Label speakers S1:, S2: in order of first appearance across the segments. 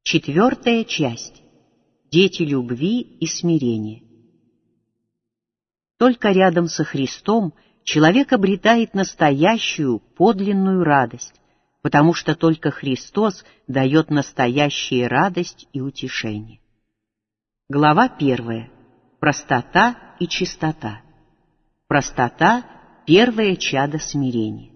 S1: Четвертая часть. Дети любви и смирения. Только рядом со Христом человек обретает настоящую, подлинную радость, потому что только Христос дает настоящую радость и утешение. Глава 1. Простота и чистота. Простота — первое чадо смирения.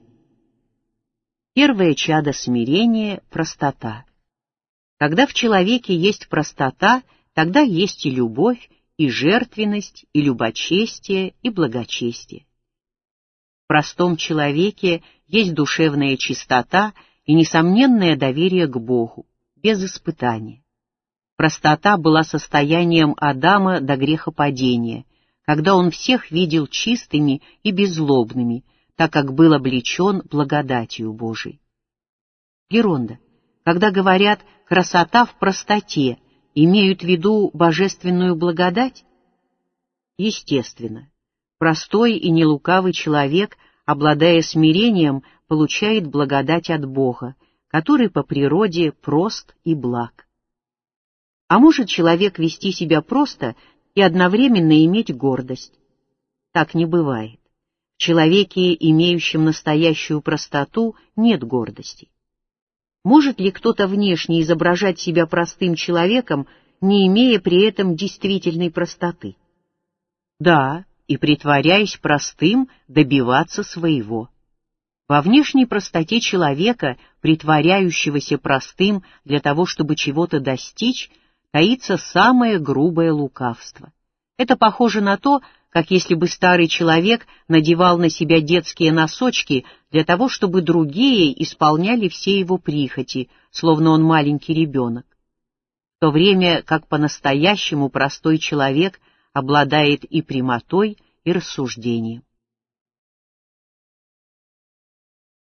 S1: Первое чадо смирения — простота. Когда в человеке есть простота, тогда есть и любовь, и жертвенность, и любочестие, и благочестие. В простом человеке есть душевная чистота и несомненное доверие к Богу, без испытания. Простота была состоянием Адама до грехопадения, когда он всех видел чистыми и беззлобными, так как был облечен благодатью Божией. Геронда, когда говорят «красота в простоте», имеют в виду божественную благодать? Естественно, простой и нелукавый человек, обладая смирением, получает благодать от Бога, который по природе прост и благ. А может человек вести себя просто и одновременно иметь гордость? Так не бывает. В человеке, имеющем настоящую простоту, нет гордости. Может ли кто-то внешне изображать себя простым человеком, не имея при этом действительной простоты? Да, и притворяясь простым, добиваться своего. Во внешней простоте человека, притворяющегося простым для того, чтобы чего-то достичь, таится самое грубое лукавство. Это похоже на то, как если бы старый человек надевал на себя детские носочки для того, чтобы другие исполняли все его прихоти, словно он маленький ребенок. В то время как по-настоящему простой человек обладает и прямотой, и рассуждением.